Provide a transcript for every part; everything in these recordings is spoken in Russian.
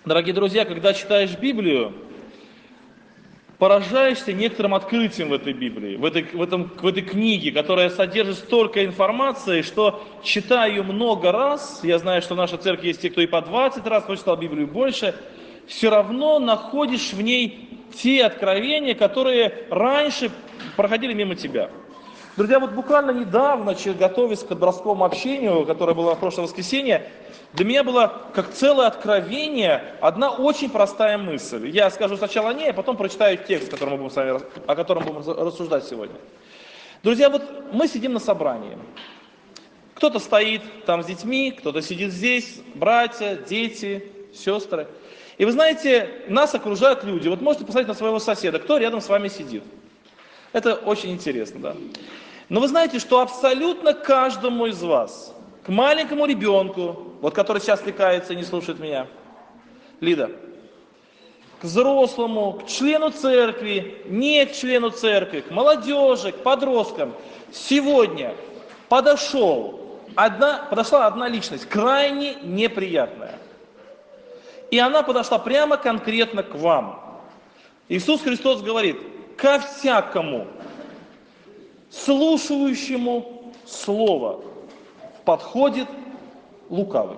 Дорогие друзья, когда читаешь Библию, поражаешься некоторым открытием в этой Библии, в этой книге, которая содержит столько информации, что, читая ее много раз, я знаю, что в нашей церкви есть те, кто и по 20 раз прочитал Библию больше, все равно находишь в ней те откровения, которые раньше проходили мимо тебя. Друзья, вот буквально недавно, готовясь к подростковому общению, которое было в прошлое воскресенье, для меня было как целое откровение одна очень простая мысль. Я скажу сначала о ней, а потом прочитаю текст, о котором будем рассуждать сегодня. Друзья, вот мы сидим на собрании. Кто-то стоит там с детьми, кто-то сидит здесь, братья, дети, сестры. И вы знаете, нас окружают люди. Вот можете посмотреть на своего соседа, кто рядом с вами сидит. Это очень интересно, да. Но вы знаете, что абсолютно каждому из вас, к маленькому ребенку, вот который сейчас лекается и не слушает меня, Лида, к взрослому, к члену церкви, не к члену церкви, к молодежи, к подросткам, сегодня подошла одна личность, крайне неприятная. И она подошла прямо конкретно к вам. Иисус Христос говорит: ко всякому слушающему слово подходит лукавый.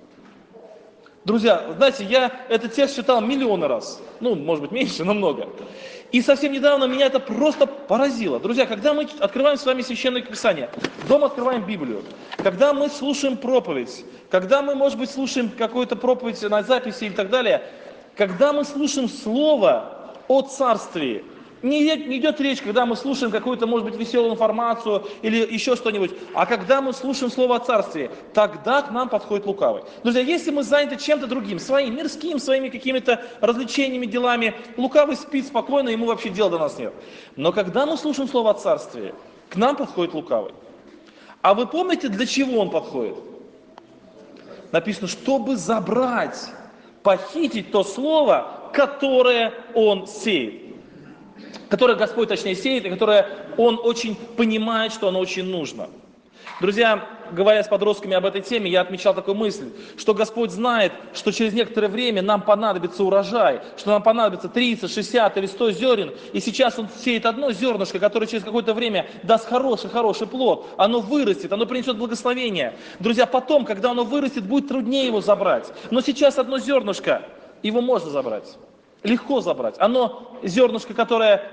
Друзья, знаете, я этот текст читал миллионы раз. Ну, может быть, меньше, но много. И совсем недавно меня это просто поразило. Друзья, когда мы открываем с вами Священное Писание, дома открываем Библию, когда мы слушаем проповедь, когда мы, может быть, слушаем какую-то проповедь на записи и так далее, когда мы слушаем Слово о Царстве, не идет речь, когда мы слушаем какую-то, может быть, веселую информацию или еще что-нибудь, а когда мы слушаем Слово о Царстве, тогда к нам подходит лукавый. Друзья, если мы заняты чем-то другим, своим мирским, своими какими-то развлечениями, делами, лукавый спит спокойно, ему вообще дела до нас нет. Но когда мы слушаем Слово о Царстве, к нам подходит лукавый. А вы помните, для чего он подходит? Написано, чтобы забрать, похитить то слово, которое он сеет. Которое Господь, точнее, сеет, и которое Он очень понимает, что оно очень нужно. Друзья, говоря с подростками об этой теме, я отмечал такую мысль, что Господь знает, что через некоторое время нам понадобится урожай, что нам понадобится 30, 60 или 100 зерен, и сейчас Он сеет одно зернышко, которое через какое-то время даст хороший плод, оно вырастет, оно принесет благословение. Друзья, потом, когда оно вырастет, будет труднее его забрать, но сейчас одно зернышко, его можно забрать. Легко забрать. Оно зернышко, которое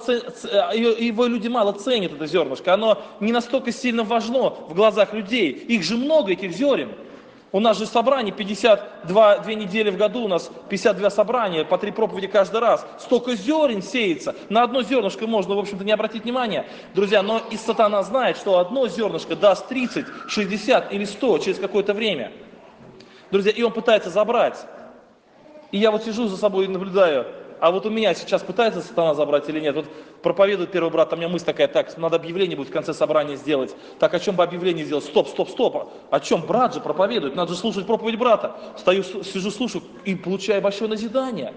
его люди мало ценят, это зернышко, оно не настолько сильно важно в глазах людей. Их же много, этих зерен. У нас же собрание 52 недели в году, у нас 52 собрания, по 3 проповеди каждый раз. Столько зерен сеется, на одно зернышко можно, в общем-то, не обратить внимания. Друзья, но и сатана знает, что одно зернышко даст 30, 60 или 100 через какое-то время. Друзья, и он пытается забрать. И я вот сижу за собой и наблюдаю, а вот у меня сейчас пытается сатана забрать или нет. Вот проповедует первый брат, а у меня мысль такая: так, надо объявление будет в конце собрания сделать. Так, о чем бы объявление сделать? Стоп. О чем? Брат же проповедует, надо же слушать проповедь брата. Стою, сижу, слушаю и получаю большое назидание.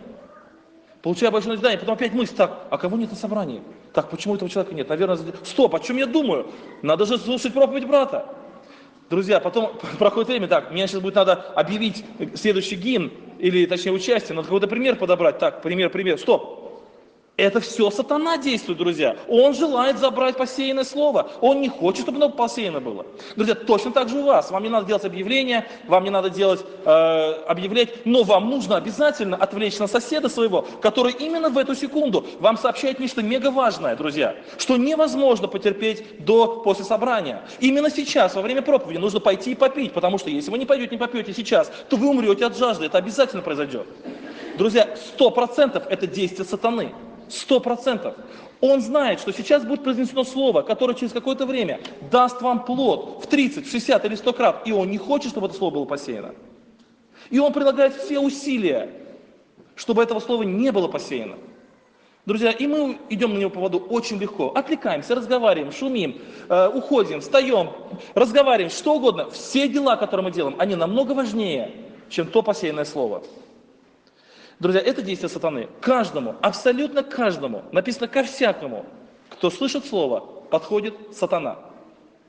Потом опять мысль: так, а кого нет на собрании? Так, почему этого человека нет? Наверное, стоп, о чем я думаю? Надо же слушать проповедь брата. Друзья, потом проходит время, так, мне сейчас будет надо объявить следующий гимн, или точнее участие, надо какой-то пример подобрать. Так, пример, стоп. Это все сатана действует, друзья. Он желает забрать посеянное слово. Он не хочет, чтобы оно посеяно было. Друзья, точно так же у вас. Вам не надо делать объявления, вам не надо объявлять, но вам нужно обязательно отвлечь на соседа своего, который именно в эту секунду вам сообщает нечто мега важное, друзья, что невозможно потерпеть после собрания. Именно сейчас, во время проповеди, нужно пойти и попить, потому что если вы не попьете сейчас, то вы умрете от жажды. Это обязательно произойдет. Друзья, 100% это действие сатаны. 100%. Он знает, что сейчас будет произнесено слово, которое через какое-то время даст вам плод в 30, в 60 или 100 крат, и он не хочет, чтобы это слово было посеяно. И он прилагает все усилия, чтобы этого слова не было посеяно. Друзья, и мы идем на него по воду очень легко. Отвлекаемся, разговариваем, шумим, уходим, встаем, разговариваем, что угодно. Все дела, которые мы делаем, они намного важнее, чем то посеянное слово. Друзья, это действие сатаны. Каждому, абсолютно каждому, написано ко всякому, кто слышит слово, подходит сатана.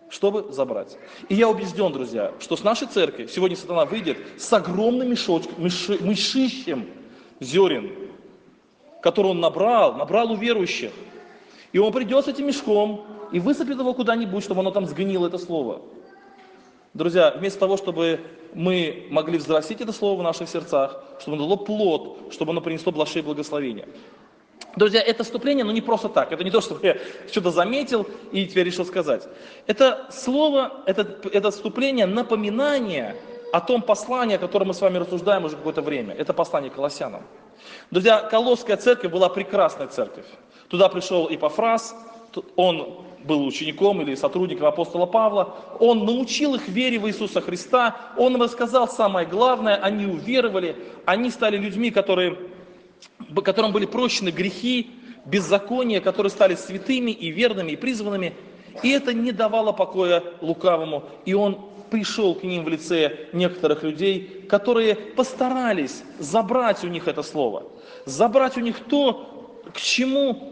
чтобы забрать. И я убежден, друзья, что с нашей церкви сегодня сатана выйдет с огромным мешищем зерен, который он набрал у верующих. И он придет с этим мешком и высыпет его куда-нибудь, чтобы оно там сгнило, это слово. Друзья, вместо того, чтобы мы могли взрастить это слово в наших сердцах, чтобы оно дало плод, чтобы оно принесло большие благословения. Друзья, это вступление, не просто так. Это не то, что я что-то заметил и теперь решил сказать. Это слово, это вступление, напоминание о том послании, о котором мы с вами рассуждаем уже какое-то время. Это послание к Колоссянам. Друзья, Колосская церковь была прекрасная церковь. Туда пришел Эпафрас, он был учеником или сотрудником апостола Павла, он научил их вере в Иисуса Христа, он им рассказал самое главное, они уверовали, они стали людьми, которым были прощены грехи, беззакония, которые стали святыми и верными и призванными, и это не давало покоя лукавому, и он пришел к ним в лице некоторых людей, которые постарались забрать у них это слово, забрать у них то, к чему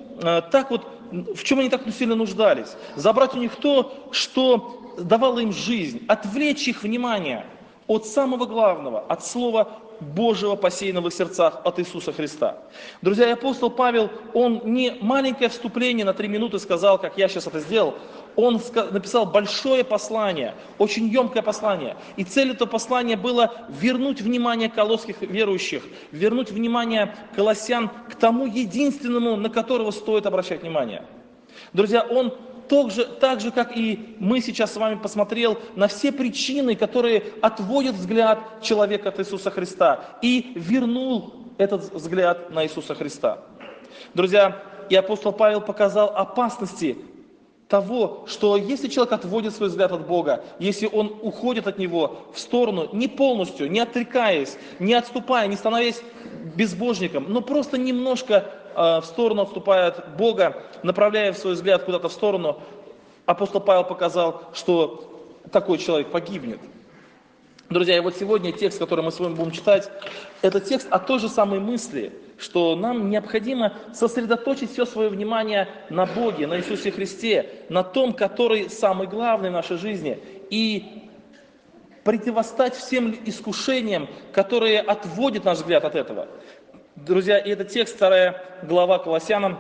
в чем они так сильно нуждались, забрать у них то, что давало им жизнь, отвлечь их внимание от самого главного, от Слова Божьего, посеянного в сердцах, от Иисуса Христа. Друзья, апостол Павел, он не маленькое вступление на 3 минуты сказал, как я сейчас это сделал, он написал большое послание, очень емкое послание. И цель этого послания была вернуть внимание колосских верующих, вернуть внимание колоссян к тому единственному, на которого стоит обращать внимание. Друзья, он так же, как и мы сейчас с вами посмотрел на все причины, которые отводят взгляд человека от Иисуса Христа, и вернул этот взгляд на Иисуса Христа. Друзья, и апостол Павел показал опасности того, что если человек отводит свой взгляд от Бога, если он уходит от Него в сторону, не полностью, не отрекаясь, не отступая, не становясь безбожником, но просто немножко в сторону отступая от Бога, направляя свой взгляд куда-то в сторону, апостол Павел показал, что такой человек погибнет. Друзья, и вот сегодня текст, который мы с вами будем читать, это текст о той же самой мысли, что нам необходимо сосредоточить все свое внимание на Боге, на Иисусе Христе, на том, который самый главный в нашей жизни, и противостать всем искушениям, которые отводят наш взгляд от этого. Друзья, и этот текст, 2 глава Колоссянам,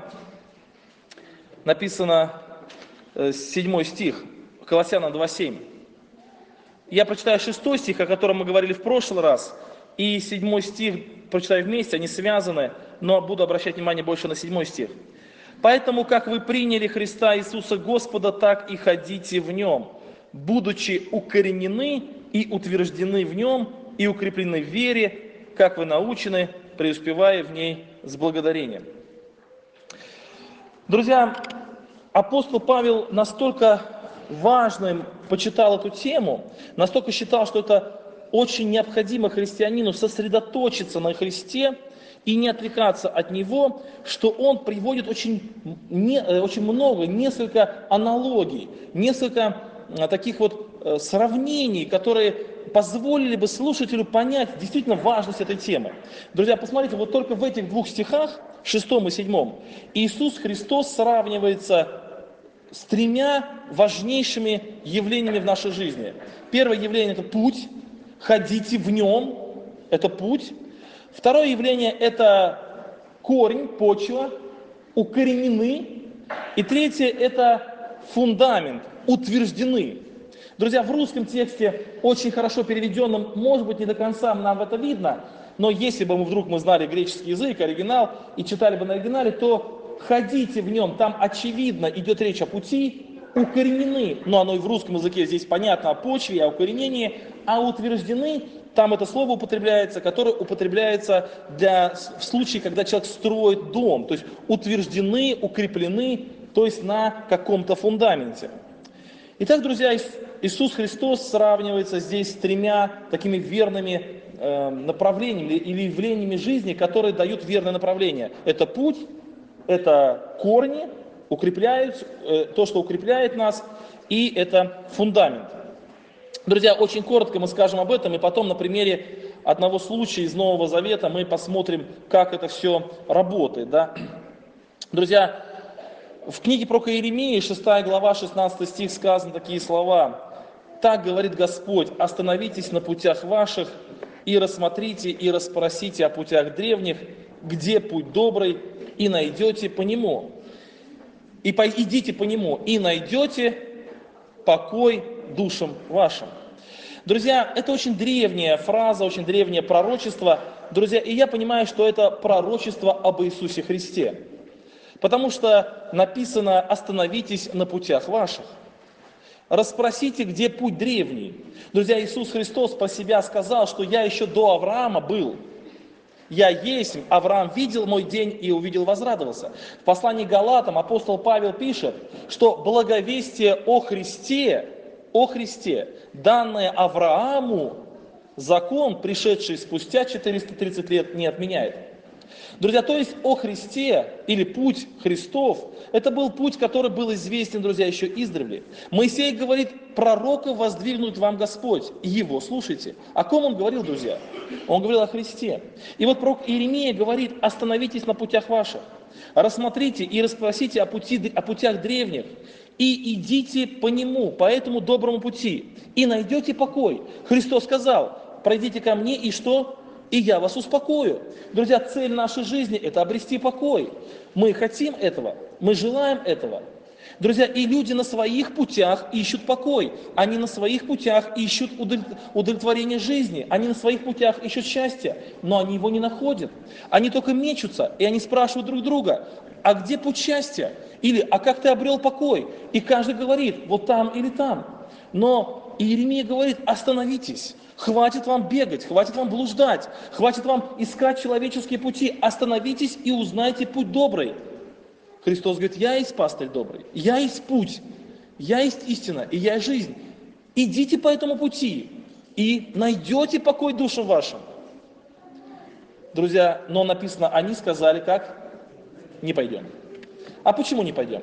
написано 7 стих, Колоссянам 2:7. Я прочитаю 6 стих, о котором мы говорили в прошлый раз, и 7 стих прочитаю вместе, они связаны, но буду обращать внимание больше на 7 стих. «Поэтому, как вы приняли Христа Иисуса Господа, так и ходите в Нем, будучи укоренены и утверждены в Нем, и укреплены в вере, как вы научены, преуспевая в ней с благодарением». Друзья, апостол Павел настолько важным почитал эту тему, настолько считал, что это очень необходимо христианину сосредоточиться на Христе и не отвлекаться от Него, что он приводит очень много, несколько аналогий, несколько таких сравнений, которые позволили бы слушателю понять действительно важность этой темы. Друзья, посмотрите, вот только в этих 2 стихах, 6 и 7, Иисус Христос сравнивается с 3 важнейшими явлениями в нашей жизни. Первое явление – это путь, ходите в нем, это путь. Второе явление – это корень, почва, укоренены. И третье – это фундамент, утверждены. Друзья, в русском тексте, очень хорошо переведенном, может быть, не до конца нам это видно, но если бы мы знали греческий язык, оригинал, и читали бы на оригинале, то ходите в нем, там очевидно идет речь о пути, укоренены, но оно и в русском языке здесь понятно о почве, о укоренении, а утверждены, там это слово употребляется, которое употребляется в случае, когда человек строит дом, то есть утверждены, укреплены, то есть на каком-то фундаменте. Итак, друзья, Иисус Христос сравнивается здесь с 3 такими верными направлениями или явлениями жизни, которые дают верное направление. Это путь, это корни, укрепляют, то, что укрепляет нас, и это фундамент. Друзья, очень коротко мы скажем об этом, и потом на примере одного случая из Нового Завета мы посмотрим, как это все работает. Да? Друзья, В книге про Иеремии, 6 глава, 16 стих, сказаны такие слова. «Так говорит Господь, остановитесь на путях ваших, и рассмотрите, и расспросите о путях древних, где путь добрый, и найдете по нему. И идите по нему, и найдете покой душам вашим». Друзья, это очень древняя фраза, очень древнее пророчество. Друзья, и я понимаю, что это пророчество об Иисусе Христе. Потому что написано: «Остановитесь на путях ваших». Расспросите, где путь древний. Друзья, Иисус Христос про себя сказал, что «Я еще до Авраама был». «Я есть, Авраам видел мой день и увидел, возрадовался». В послании к Галатам апостол Павел пишет, что благовестие о Христе, данное Аврааму, закон, пришедший спустя 430 лет, не отменяет. Друзья, то есть о Христе или путь Христов, это был путь, который был известен, друзья, еще издревле. Моисей говорит: «Пророка воздвигнут вам Господь, его слушайте». О ком он говорил, друзья? Он говорил о Христе. И вот пророк Иеремия говорит: «Остановитесь на путях ваших, рассмотрите и расспросите о путях древних, и идите по нему, по этому доброму пути, и найдете покой». Христос сказал: «Пройдите ко мне, и что? И я вас успокою». Друзья, цель нашей жизни – это обрести покой. Мы хотим этого, мы желаем этого. Друзья, и люди на своих путях ищут покой. Они на своих путях ищут удовлетворение жизни. Они на своих путях ищут счастья, но они его не находят. Они только мечутся, и они спрашивают друг друга: «А где путь счастья?» Или «А как ты обрел покой?» И каждый говорит: «Вот там или там». Но Иеремия говорит: «Остановитесь». Хватит вам бегать, хватит вам блуждать, хватит вам искать человеческие пути. Остановитесь и узнайте путь добрый. Христос говорит: «Я есть пастырь добрый, я есть путь, я есть истина, и я есть жизнь. Идите по этому пути, и найдете покой душам вашим». Друзья, но написано: они сказали как? Не пойдем. А почему не пойдем?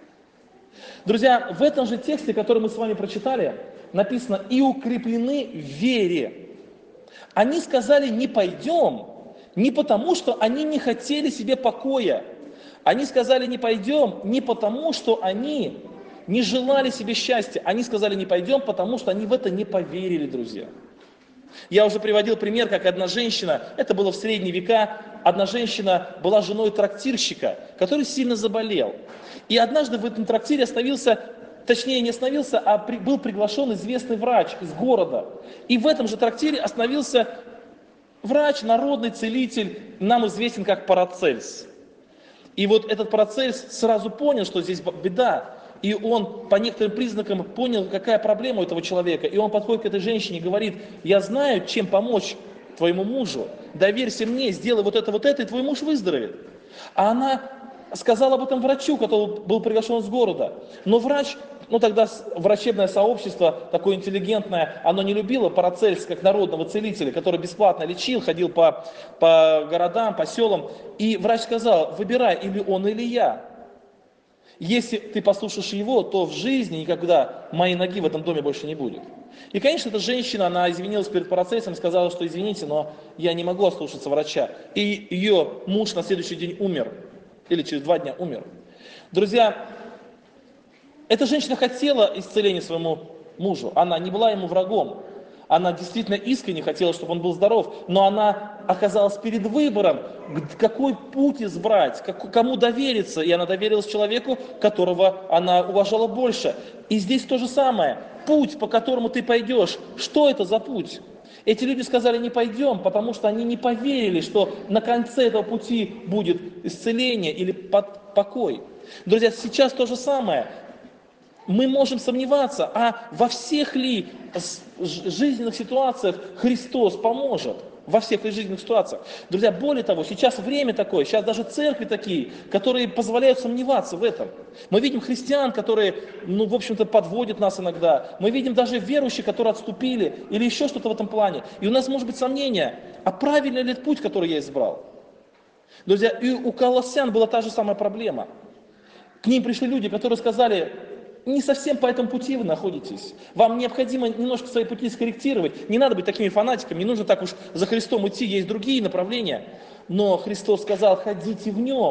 Друзья, в этом же тексте, который мы с вами прочитали, написано: «И укреплены в вере». Они сказали не пойдем, не потому, что они не хотели себе покоя. Они сказали не пойдем не потому, что они не желали себе счастья. Они сказали не пойдем, потому что они в это не поверили, друзья. Я уже приводил пример, как одна женщина, это было в средние века, одна женщина была женой трактирщика, который сильно заболел. И однажды в этом трактире не остановился, а был приглашен известный врач из города. И в этом же трактире остановился врач, народный целитель, нам известен как Парацельс. И вот этот Парацельс сразу понял, что здесь беда. И он по некоторым признакам понял, какая проблема у этого человека. И он подходит к этой женщине и говорит: «Я знаю, чем помочь твоему мужу. Доверься мне, сделай вот это, и твой муж выздоровеет». А она сказала об этом врачу, который был приглашен из города. Но врач, тогда врачебное сообщество, такое интеллигентное, оно не любило Парацельса как народного целителя, который бесплатно лечил, ходил по городам, по селам. И врач сказал: «Выбирай, или он, или я. Если ты послушаешь его, то в жизни никогда моей ноги в этом доме больше не будет». И, конечно, эта женщина, она извинилась перед Парацельсом, сказала, что извините, но я не могу ослушаться врача. И ее муж на следующий день умер, или через 2 дня умер. Друзья, эта женщина хотела исцеления своему мужу, она не была ему врагом. Она действительно искренне хотела, чтобы он был здоров, но она оказалась перед выбором, какой путь избрать, кому довериться. И она доверилась человеку, которого она уважала больше. И здесь то же самое. Путь, по которому ты пойдешь, что это за путь? Эти люди сказали не пойдем, потому что они не поверили, что на конце этого пути будет исцеление или покой. Друзья, сейчас то же самое. Мы можем сомневаться, а во всех ли жизненных ситуациях Христос поможет? Во всех ли жизненных ситуациях? Друзья, более того, сейчас время такое, сейчас даже церкви такие, которые позволяют сомневаться в этом. Мы видим христиан, которые, в общем-то, подводят нас иногда. Мы видим даже верующих, которые отступили, или еще что-то в этом плане. И у нас может быть сомнение, а правильный ли этот путь, который я избрал? Друзья, и у колоссян была та же самая проблема. К ним пришли люди, которые сказали: не совсем по этому пути вы находитесь. Вам необходимо немножко свои пути скорректировать. Не надо быть такими фанатиками, не нужно так уж за Христом идти, есть другие направления. Но Христос сказал: ходите в нем,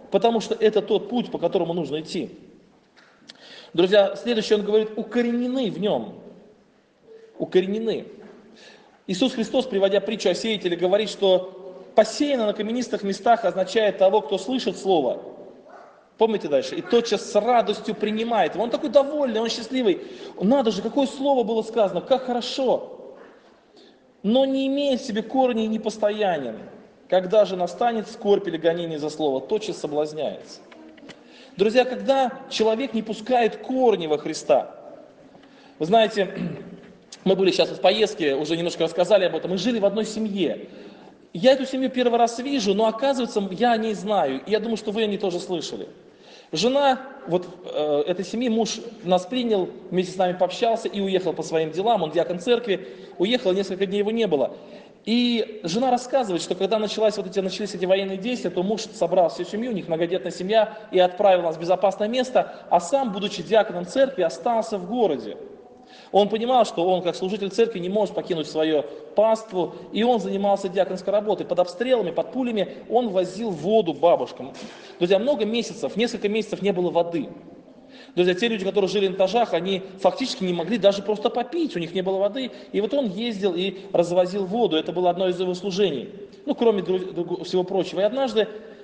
потому что это тот путь, по которому нужно идти. Друзья, следующее он говорит, укоренены в нем. Укоренены. Иисус Христос, приводя притчу о сеятеле, говорит, что посеяно на каменистых местах означает того, кто слышит слово. Помните дальше? И тотчас с радостью принимает. Он такой довольный, он счастливый. Надо же, какое слово было сказано, как хорошо. Но не имеет в себе корней и непостоянен. Когда же настанет скорбь или гонение за слово, тотчас соблазняется. Друзья, когда человек не пускает корни во Христа, вы знаете, мы были сейчас в поездке, уже немножко рассказали об этом, мы жили в одной семье. Я эту семью первый раз вижу, но оказывается, я о ней знаю, и я думаю, что вы о ней тоже слышали. Жена этой семьи, муж нас принял, вместе с нами пообщался и уехал по своим делам, он диакон церкви, уехал, несколько дней его не было. И жена рассказывает, что когда начались эти военные действия, то муж собрал всю семью, у них многодетная семья, и отправил нас в безопасное место, а сам, будучи диаконом церкви, остался в городе. Он понимал, что он, как служитель церкви, не может покинуть свою паству, и он занимался диаконской работой. Под обстрелами, под пулями он возил воду бабушкам. Друзья, несколько месяцев не было воды. Друзья, те люди, которые жили на этажах, они фактически не могли даже просто попить, у них не было воды. И вот он ездил и развозил воду, это было одно из его служений. Кроме всего прочего. И однажды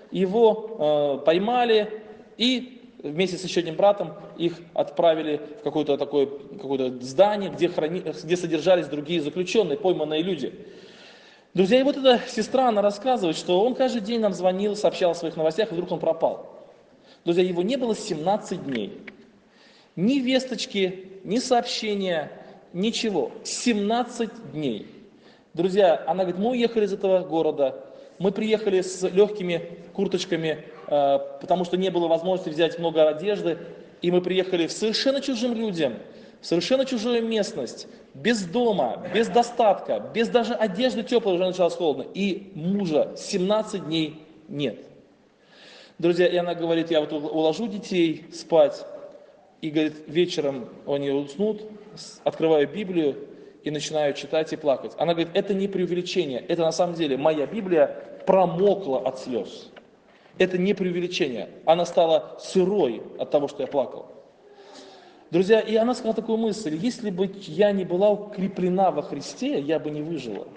его поймали и вместе с еще одним братом их отправили в какое-то здание, где содержались другие заключенные, пойманные люди. Друзья, и вот эта сестра, она рассказывает, что он каждый день нам звонил, сообщал о своих новостях, и вдруг он пропал. Друзья, его не было 17 дней. Ни весточки, ни сообщения, ничего. 17 дней. Друзья, она говорит, мы уехали из этого города, мы приехали с легкими курточками, потому что не было возможности взять много одежды, и мы приехали в совершенно чужим людям, в совершенно чужую местность, без дома, без достатка, без даже одежды теплой, уже началось холодно, и мужа 17 дней нет. Друзья, и она говорит, я уложу детей спать, и говорит, вечером они уснут, открываю Библию и начинаю читать и плакать. Она говорит, это не преувеличение, это на самом деле моя Библия промокла от слез. Это не преувеличение. Она стала сырой от того, что я плакал. Друзья, и она сказала такую мысль, если бы я не была укреплена во Христе, я бы не выжила.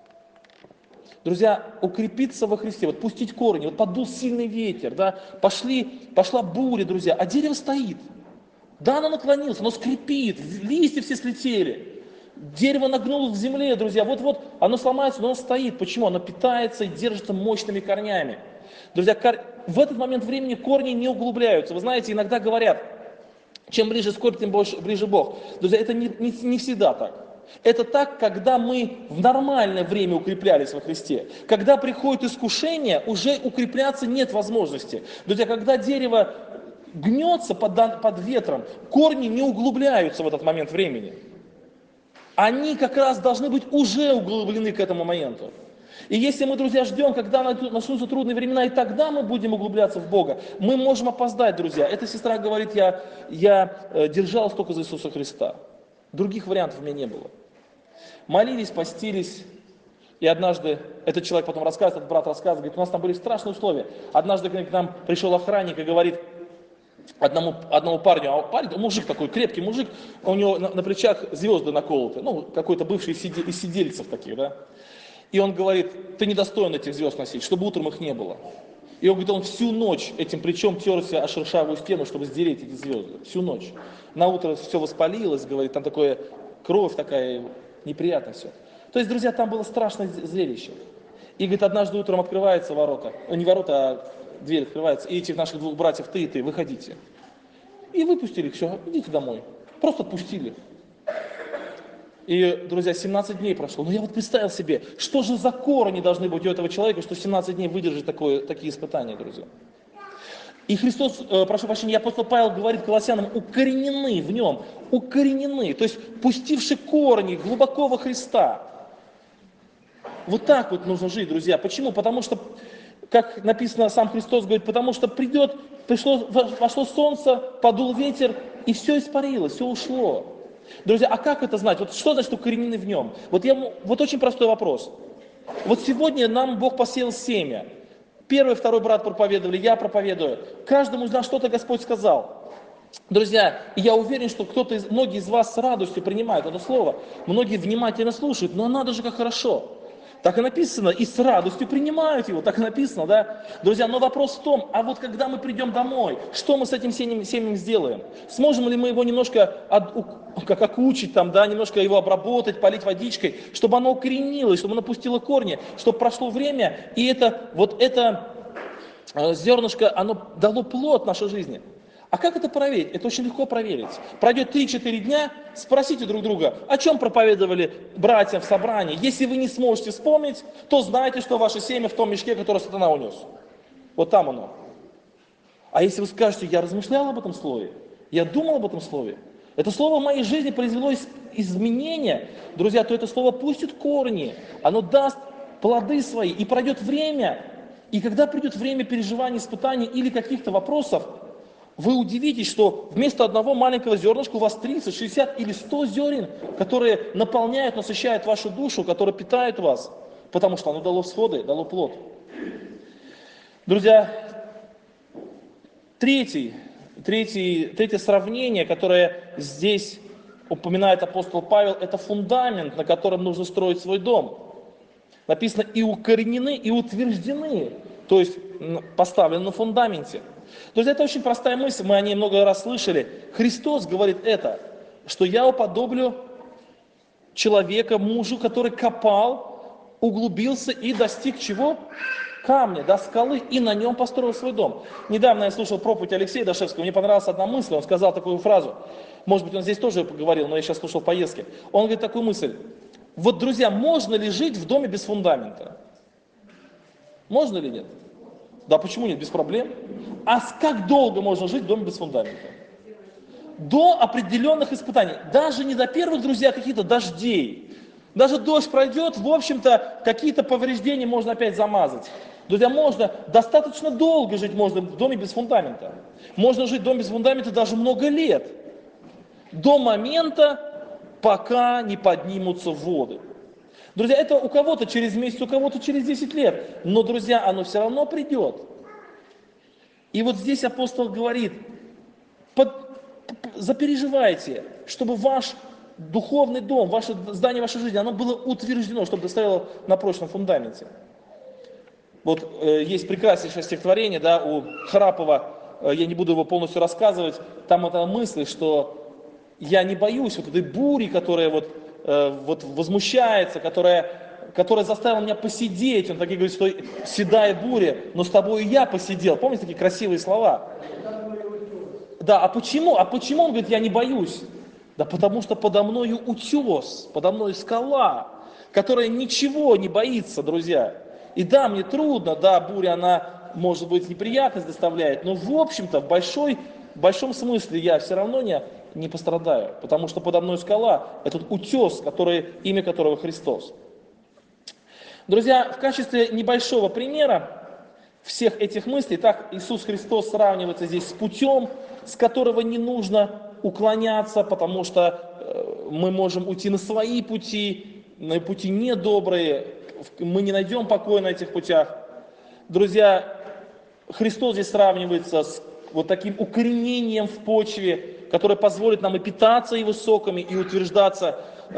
Друзья, укрепиться во Христе, пустить корни, подул сильный ветер, да, пошла буря, друзья, а дерево стоит. Да, оно наклонилось, оно скрипит, листья все слетели. Дерево нагнулось к земле, друзья, вот-вот оно сломается, но оно стоит. Почему? Оно питается и держится мощными корнями. Друзья, в этот момент времени корни не углубляются. Вы знаете, иногда говорят, чем ближе скорбь, тем ближе Бог. Друзья, это не всегда так. Это так, когда мы в нормальное время укреплялись во Христе. Когда приходит искушение, уже укрепляться нет возможности. Друзья, когда дерево гнется под ветром, корни не углубляются в этот момент времени. Они как раз должны быть уже углублены к этому моменту. И если мы, друзья, ждем, когда начнутся трудные времена, и тогда мы будем углубляться в Бога, мы можем опоздать, друзья. Эта сестра говорит, я держалась только за Иисуса Христа. Других вариантов у меня не было. Молились, постились. И однажды, этот человек потом рассказывает, этот брат рассказывает, говорит, у нас там были страшные условия. Однажды к нам пришел охранник и говорит одному парню, а парень, мужик такой, крепкий мужик, у него на плечах звезды наколоты, какой-то бывший из сидельцев таких, да. И он говорит, ты недостоин этих звезд носить, чтобы утром их не было. И он говорит, он всю ночь этим плечом терся о шершавую стену, чтобы сдереть эти звезды. Всю ночь. На утро все воспалилось, говорит, там такое, кровь такая, неприятно все. То есть, друзья, там было страшное зрелище. И, говорит, однажды утром открываются ворота, не ворота, а дверь открывается, и этих наших двух братьев, ты и ты, выходите. И выпустили их, все, идите домой. Просто отпустили. И, друзья, 17 дней прошло. Но я представил себе, что же за корни должны быть у этого человека, что 17 дней выдержит такие испытания, друзья. И Христос, прошу прощения, апостол Павел говорит Колоссянам, укоренены в нем, укоренены, то есть пустивши корни глубоко во Христа. Вот так вот нужно жить, друзья. Почему? Потому что, как написано, сам Христос говорит, потому что вошло солнце, подул ветер, и все испарилось, все ушло. Друзья, а как это знать? Что значит укоренены в нем? Вот очень простой вопрос. Вот сегодня нам Бог посеял семя. Первый, второй брат проповедовали, я проповедую. Каждому из нас что-то Господь сказал. Друзья, я уверен, что многие из вас с радостью принимают это слово, многие внимательно слушают, но надо же, как хорошо. Так и написано, и с радостью принимают его, так и написано, да? Друзья, но вопрос в том, а вот когда мы придем домой, что мы с этим семенем сделаем? Сможем ли мы его немножко как окучить, там, да, немножко его обработать, полить водичкой, чтобы оно укоренилось, чтобы оно пустило корни, чтобы прошло время, и это зернышко, оно дало плод в нашей жизни? А как это проверить? Это очень легко проверить. Пройдет 3-4 дня, спросите друг друга, о чем проповедовали братья в собрании. Если вы не сможете вспомнить, то знайте, что ваше семя в том мешке, который сатана унес. Вот там оно. А если вы скажете, я размышлял об этом слове, я думал об этом слове, это слово в моей жизни произвело изменения, друзья, то это слово пустит корни, оно даст плоды свои, и пройдет время. И когда придет время переживаний, испытаний или каких-то вопросов, вы удивитесь, что вместо одного маленького зернышка у вас 30, 60 или 100 зерен, которые наполняют, насыщают вашу душу, которые питают вас, потому что оно дало всходы, дало плод. Друзья, третье сравнение, которое здесь упоминает апостол Павел, это фундамент, на котором нужно строить свой дом. Написано и укоренены, и утверждены, то есть поставлены на фундаменте. Друзья, это очень простая мысль, мы о ней много раз слышали. Христос говорит это, что я уподоблю человека, мужу, который копал, углубился и достиг чего? Камня, до скалы, и на нем построил свой дом. Недавно я слушал проповедь Алексея Дашевского, мне понравилась одна мысль, он сказал такую фразу, может быть, он здесь тоже поговорил, но я сейчас слушал в поездке. Он говорит такую мысль, вот, друзья, можно ли жить в доме без фундамента? Можно ли нет? Да почему нет, без проблем. А как долго можно жить в доме без фундамента? До определенных испытаний. Даже не до первых, друзья, каких-то дождей. Даже дождь пройдет, в общем-то, какие-то повреждения можно опять замазать. Друзья, достаточно долго жить можно в доме без фундамента. Можно жить в доме без фундамента даже много лет. До момента, пока не поднимутся воды. Друзья, это у кого-то через месяц, у кого-то через 10 лет. Но, друзья, оно все равно придет. И вот здесь апостол говорит, запереживайте, чтобы ваш духовный дом, ваше здание вашей жизни, оно было утверждено, чтобы стояло на прочном фундаменте. Вот есть прекраснейшее стихотворение, да, у Храпова, я не буду его полностью рассказывать, там эта мысль, что я не боюсь вот этой бури, которая возмущается, которая заставила меня посидеть. Он такие говорит, что седая буря, но с тобой и я посидел. Помните такие красивые слова? Да, а почему? Он говорит, я не боюсь. Да потому что подо мною утес, подо мною скала, которая ничего не боится, друзья. И да, мне трудно, да, буря, она, может быть, неприятность доставляет, но в общем-то, в большом смысле я все равно не пострадаю, потому что подо мной скала, этот утес, имя которого Христос. Друзья, в качестве небольшого примера всех этих мыслей, так Иисус Христос сравнивается здесь с путем, с которого не нужно уклоняться, потому что мы можем уйти на свои пути, на пути недобрые, мы не найдем покоя на этих путях. Друзья, Христос здесь сравнивается с вот таким укоренением в почве, которое позволит нам и питаться Его соками, и утверждаться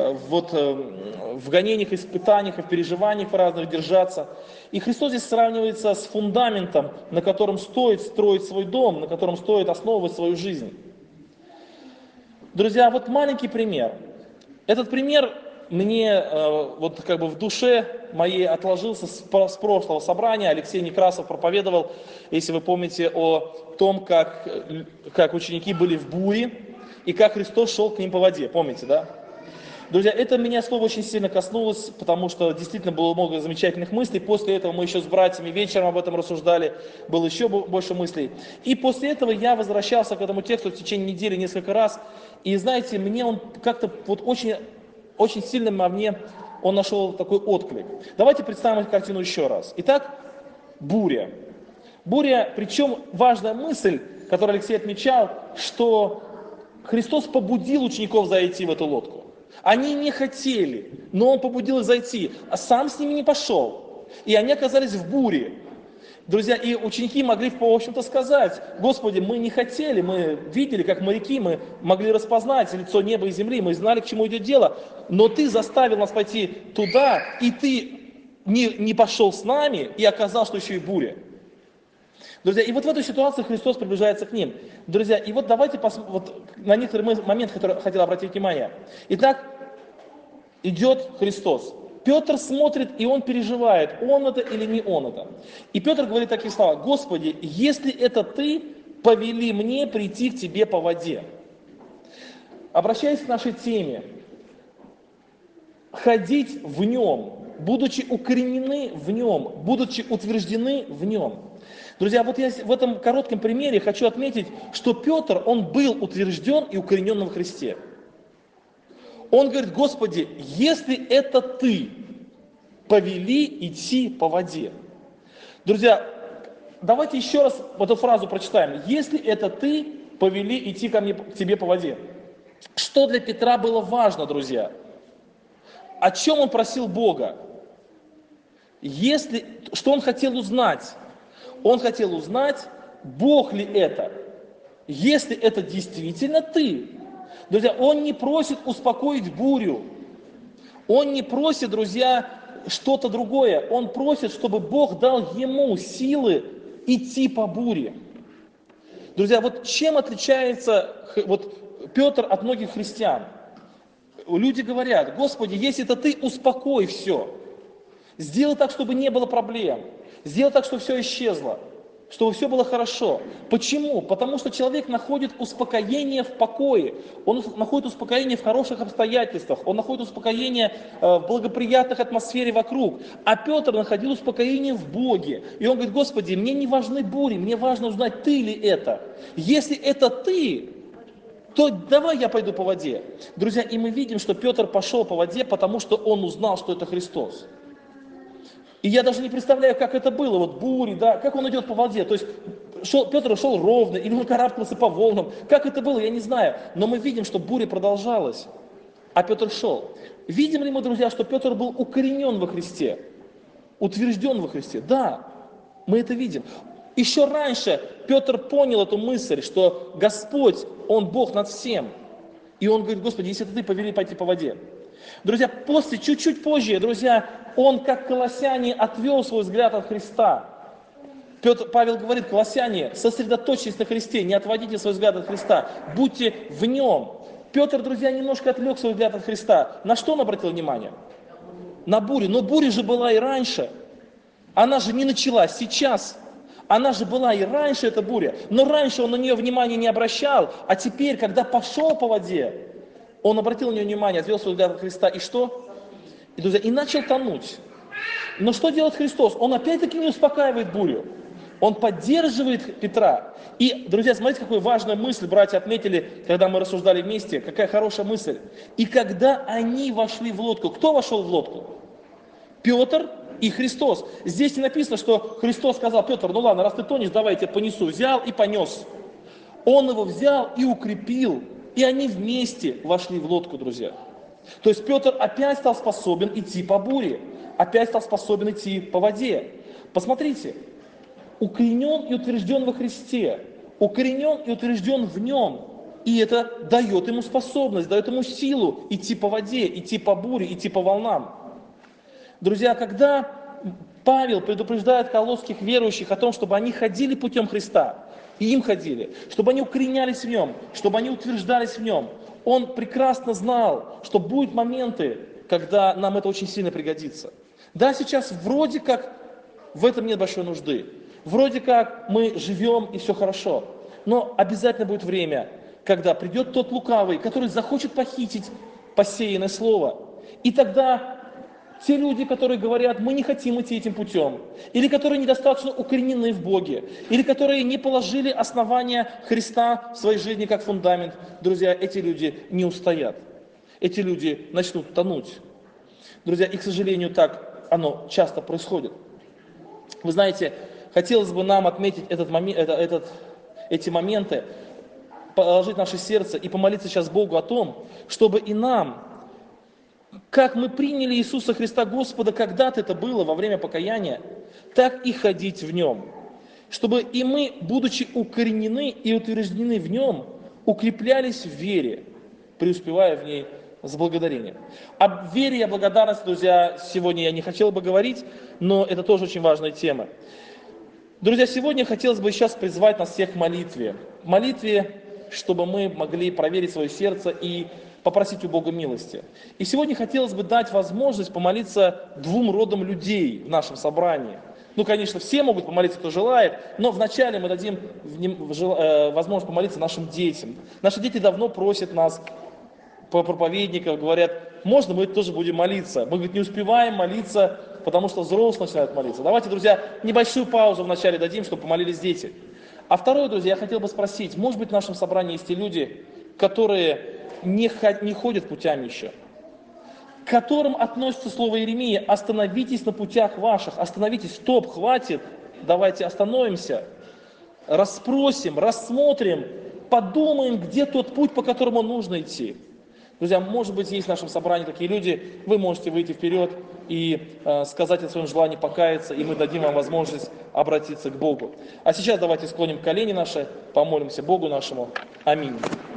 в гонениях, испытаниях, и в переживаниях разных, держаться. И Христос здесь сравнивается с фундаментом, на котором стоит строить свой дом, на котором стоит основывать свою жизнь. Друзья, вот маленький пример. Этот пример мне в душе моей отложился с прошлого собрания. Алексей Некрасов проповедовал, если вы помните, о том, как ученики были в буре, и как Христос шел к ним по воде. Помните, да? Друзья, это меня слово очень сильно коснулось, потому что действительно было много замечательных мыслей. После этого мы еще с братьями вечером об этом рассуждали, было еще больше мыслей. И после этого я возвращался к этому тексту в течение недели несколько раз. И знаете, мне он как-то очень сильно он нашел такой отклик. Давайте представим эту картину еще раз. Итак, буря. Буря, причем важная мысль, которую Алексей отмечал, что Христос побудил учеников зайти в эту лодку. Они не хотели, но Он побудил их зайти, а сам с ними не пошел. И они оказались в буре. Друзья, и ученики могли, в общем-то, сказать: Господи, мы не хотели, мы видели, как моряки, мы могли распознать лицо неба и земли, мы знали, к чему идет дело, но Ты заставил нас пойти туда, и Ты не пошел с нами, и оказал, что еще и буря. Друзья, и вот в этой ситуации Христос приближается к ним. Друзья, и вот давайте посмотрим вот на некоторые моменты, которые хотел обратить внимание. Итак, идет Христос. Петр смотрит, и он переживает, он это или не он это. И Петр говорит такие слова: Господи, если это Ты, повели мне прийти к Тебе по воде. Обращаясь к нашей теме, ходить в Нем, будучи укоренены в Нем, будучи утверждены в Нем. Друзья, вот я в этом коротком примере хочу отметить, что Петр, он был утвержден и укоренен во Христе. Он говорит: Господи, если это Ты, повели идти по воде. Друзья, давайте еще раз вот эту фразу прочитаем. Если это Ты, повели идти к Тебе по воде. Что для Петра было важно, друзья? О чем он просил Бога? Что он хотел узнать? Он хотел узнать, Бог ли это? Если это действительно Ты. Друзья, он не просит успокоить бурю. Он не просит, друзья, что-то другое. Он просит, чтобы Бог дал ему силы идти по буре. Друзья, вот чем отличается Петр от многих христиан? Люди говорят: Господи, если это Ты, успокой все. Сделай так, чтобы не было проблем. Сделай так, чтобы все исчезло. Чтобы все было хорошо. Почему? Потому что человек находит успокоение в покое. Он находит успокоение в хороших обстоятельствах. Он находит успокоение в благоприятных атмосфере вокруг. А Петр находил успокоение в Боге. И он говорит: Господи, мне не важны бури, мне важно узнать, Ты ли это. Если это Ты, то давай я пойду по воде. Друзья, и мы видим, что Петр пошел по воде, потому что он узнал, что это Христос. И я даже не представляю, как это было, вот бури, да, как он идет по воде. То есть Петр шел ровно, или он карабкался по волнам. Как это было, я не знаю. Но мы видим, что буря продолжалась, а Петр шел. Видим ли мы, друзья, что Петр был укоренен во Христе, утвержден во Христе? Да, мы это видим. Еще раньше Петр понял эту мысль, что Господь, Он Бог над всем. И он говорит: Господи, если это Ты, повели пойти по воде. Друзья, чуть-чуть позже, друзья, он, как колоссяне, отвел свой взгляд от Христа. Павел говорит: колоссяне, сосредоточьтесь на Христе, не отводите свой взгляд от Христа, будьте в Нем. Петр, друзья, немножко отвлек свой взгляд от Христа. На что он обратил внимание? На бурю. Но буря же была и раньше. Она же не началась сейчас. Она же была и раньше, эта буря. Но раньше он на нее внимания не обращал. А теперь, когда пошел по воде, он обратил на нее внимание, отвел свой взгляд от Христа. И что? И, друзья, и начал тонуть. Но что делает Христос? Он опять-таки не успокаивает бурю. Он поддерживает Петра. И, друзья, смотрите, какую важную мысль братья отметили, когда мы рассуждали вместе. Какая хорошая мысль. И когда они вошли в лодку, кто вошел в лодку? Петр и Христос. Здесь не написано, что Христос сказал: Петр, ну ладно, раз ты тонешь, давай я тебя понесу. Взял и понес. Он его взял и укрепил. И они вместе вошли в лодку, друзья. То есть Петр опять стал способен идти по буре. Опять стал способен идти по воде. Посмотрите. Укоренен и утвержден во Христе. Укоренен и утвержден в Нем. И это дает ему способность, дает ему силу идти по воде, идти по буре, идти по волнам. Друзья, когда Павел предупреждает колосских верующих о том, чтобы они ходили путем Христа, и им ходили, чтобы они укоренялись в Нем, чтобы они утверждались в Нем, он прекрасно знал, что будут моменты, когда нам это очень сильно пригодится. Да, сейчас вроде как в этом нет большой нужды. Вроде как мы живем и все хорошо. Но обязательно будет время, когда придет тот лукавый, который захочет похитить посеянное слово. И тогда те люди, которые говорят: мы не хотим идти этим путем, или которые недостаточно укоренены в Боге, или которые не положили основания Христа в своей жизни как фундамент, друзья, эти люди не устоят. Эти люди начнут тонуть. Друзья, и, к сожалению, так оно часто происходит. Вы знаете, хотелось бы нам отметить эти моменты, положить наше сердце и помолиться сейчас Богу о том, чтобы и нам, как мы приняли Иисуса Христа Господа, когда-то это было во время покаяния, так и ходить в Нем. чтобы и мы, будучи укоренены и утверждены в нем, укреплялись в вере, преуспевая в ней с благодарением. Об вере и о благодарности, друзья, сегодня я не хотел бы говорить, но это тоже очень важная тема. Друзья, сегодня хотелось бы сейчас призвать нас всех к молитве. Молитве, чтобы мы могли проверить свое сердце и попросить у Бога милости. И сегодня хотелось бы дать возможность помолиться двум родам людей в нашем собрании. Ну, конечно, все могут помолиться, кто желает, но вначале мы дадим возможность помолиться нашим детям. Наши дети давно просят нас, проповедников, говорят, можно мы тоже будем молиться. Мы, говорит, не успеваем молиться, потому что взрослые начинают молиться. Давайте, друзья, небольшую паузу вначале дадим, чтобы помолились дети. А второе, друзья, я хотел бы спросить, может быть, в нашем собрании есть те люди, которые не ходят путями еще, к которым относится слово Иеремии: остановитесь на путях ваших, остановитесь, стоп, хватит, давайте остановимся, расспросим, рассмотрим, подумаем, где тот путь, по которому нужно идти. Друзья, может быть, есть в нашем собрании такие люди, вы можете выйти вперед и сказать о своем желании покаяться, и мы дадим вам возможность обратиться к Богу. А сейчас давайте склоним колени наши, помолимся Богу нашему. Аминь.